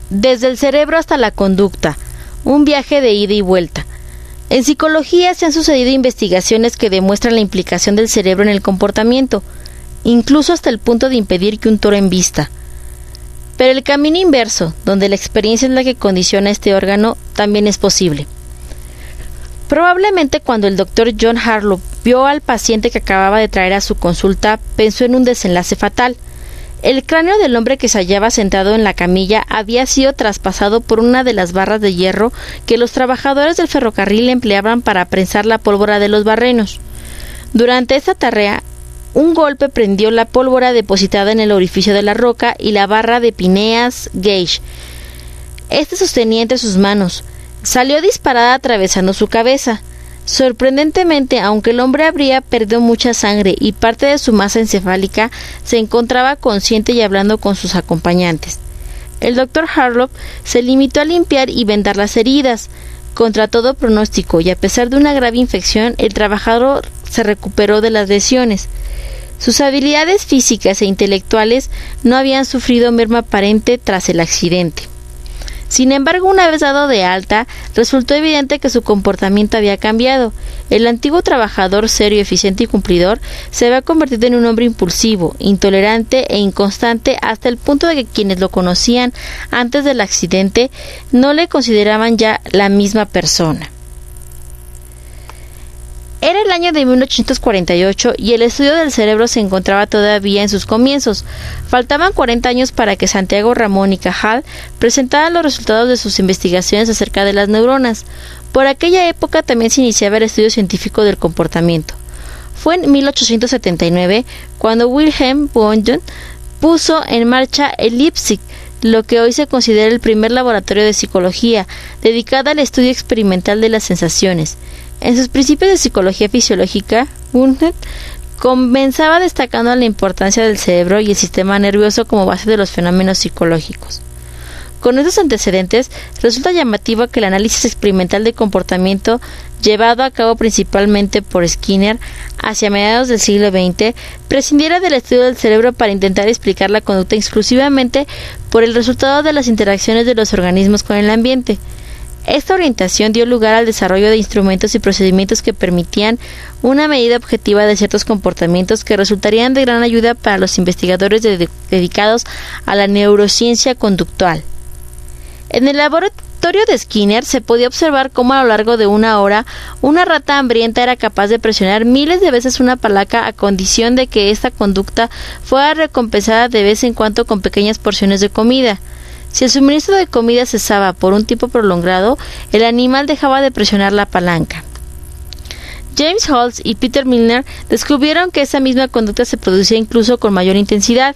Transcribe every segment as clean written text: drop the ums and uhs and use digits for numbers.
desde el cerebro hasta la conducta, un viaje de ida y vuelta. En psicología se han sucedido investigaciones que demuestran la implicación del cerebro en el comportamiento, incluso hasta el punto de impedir que un toro embista. Pero el camino inverso, donde la experiencia es la que condiciona este órgano, también es posible. Probablemente cuando el Dr. John Harlow vio al paciente que acababa de traer a su consulta, pensó en un desenlace fatal. El cráneo del hombre que se hallaba sentado en la camilla había sido traspasado por una de las barras de hierro que los trabajadores del ferrocarril empleaban para prensar la pólvora de los barrenos. Durante esta tarea, un golpe prendió la pólvora depositada en el orificio de la roca y la barra de Phineas Gage. Este sostenía entre sus manos. Salió disparada atravesando su cabeza. Sorprendentemente, aunque el hombre habría perdido mucha sangre y parte de su masa encefálica, se encontraba consciente y hablando con sus acompañantes. El Dr. Harlow se limitó a limpiar y vendar las heridas, contra todo pronóstico, y a pesar de una grave infección, el trabajador se recuperó de las lesiones. Sus habilidades físicas e intelectuales no habían sufrido merma aparente tras el accidente. Sin embargo, una vez dado de alta, resultó evidente que su comportamiento había cambiado. El antiguo trabajador serio, eficiente y cumplidor se había convertido en un hombre impulsivo, intolerante e inconstante hasta el punto de que quienes lo conocían antes del accidente no le consideraban ya la misma persona. Era el año de 1848 y el estudio del cerebro se encontraba todavía en sus comienzos. Faltaban 40 años para que Santiago Ramón y Cajal presentaran los resultados de sus investigaciones acerca de las neuronas. Por aquella época también se iniciaba el estudio científico del comportamiento. Fue en 1879 cuando Wilhelm Wundt puso en marcha el Leipzig, lo que hoy se considera el primer laboratorio de psicología, dedicado al estudio experimental de las sensaciones. En sus principios de psicología fisiológica, Wundt comenzaba destacando la importancia del cerebro y el sistema nervioso como base de los fenómenos psicológicos. Con estos antecedentes, resulta llamativo que el análisis experimental de comportamiento, llevado a cabo principalmente por Skinner hacia mediados del siglo XX, prescindiera del estudio del cerebro para intentar explicar la conducta exclusivamente por el resultado de las interacciones de los organismos con el ambiente. Esta orientación dio lugar al desarrollo de instrumentos y procedimientos que permitían una medida objetiva de ciertos comportamientos que resultarían de gran ayuda para los investigadores dedicados a la neurociencia conductual. En el laboratorio de Skinner se podía observar cómo a lo largo de una hora una rata hambrienta era capaz de presionar miles de veces una palanca a condición de que esta conducta fuera recompensada de vez en cuando con pequeñas porciones de comida. Si el suministro de comida cesaba por un tiempo prolongado, el animal dejaba de presionar la palanca. James Holtz y Peter Milner descubrieron que esa misma conducta se producía incluso con mayor intensidad,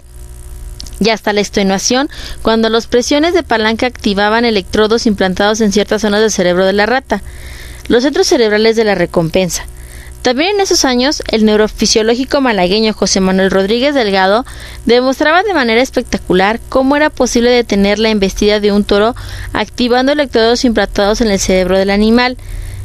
y hasta la extenuación, cuando las presiones de palanca activaban electrodos implantados en ciertas zonas del cerebro de la rata, los centros cerebrales de la recompensa. También en esos años, el neurofisiológico malagueño José Manuel Rodríguez Delgado demostraba de manera espectacular cómo era posible detener la embestida de un toro activando electrodos implantados en el cerebro del animal.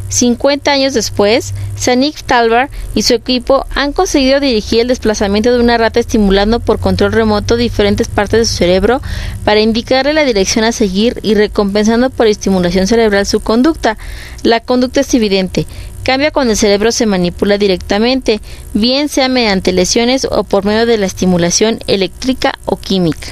50 años después, Zanik Talbar y su equipo han conseguido dirigir el desplazamiento de una rata estimulando por control remoto diferentes partes de su cerebro para indicarle la dirección a seguir y recompensando por estimulación cerebral su conducta. La conducta es evidente. Cambia cuando el cerebro se manipula directamente, bien sea mediante lesiones o por medio de la estimulación eléctrica o química.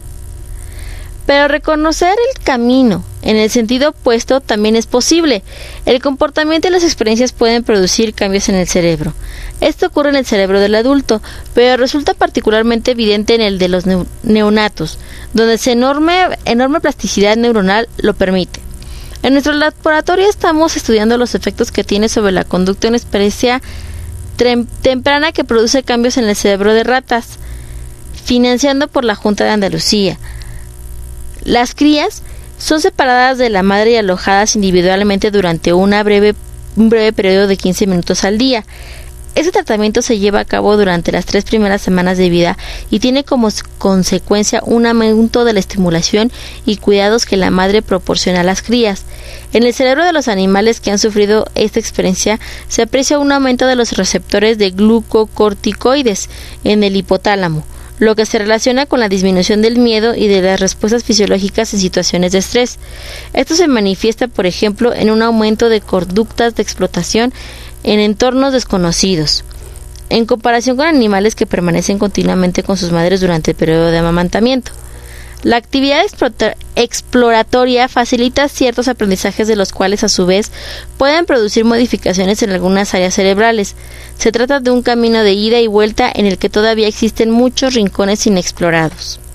Pero reconocer el camino en el sentido opuesto también es posible. El comportamiento y las experiencias pueden producir cambios en el cerebro. Esto ocurre en el cerebro del adulto, pero resulta particularmente evidente en el de los neonatos, donde su enorme plasticidad neuronal lo permite. En nuestro laboratorio estamos estudiando los efectos que tiene sobre la conducta una experiencia temprana que produce cambios en el cerebro de ratas, financiando por la Junta de Andalucía. Las crías son separadas de la madre y alojadas individualmente durante un breve periodo de 15 minutos al día. Este tratamiento se lleva a cabo durante las 3 primeras semanas de vida y tiene como consecuencia un aumento de la estimulación y cuidados que la madre proporciona a las crías. En el cerebro de los animales que han sufrido esta experiencia se aprecia un aumento de los receptores de glucocorticoides en el hipotálamo, lo que se relaciona con la disminución del miedo y de las respuestas fisiológicas en situaciones de estrés. Esto se manifiesta, por ejemplo, en un aumento de conductas de explotación en entornos desconocidos, en comparación con animales que permanecen continuamente con sus madres durante el periodo de amamantamiento. La actividad exploratoria facilita ciertos aprendizajes de los cuales a su vez pueden producir modificaciones en algunas áreas cerebrales. Se trata de un camino de ida y vuelta en el que todavía existen muchos rincones inexplorados.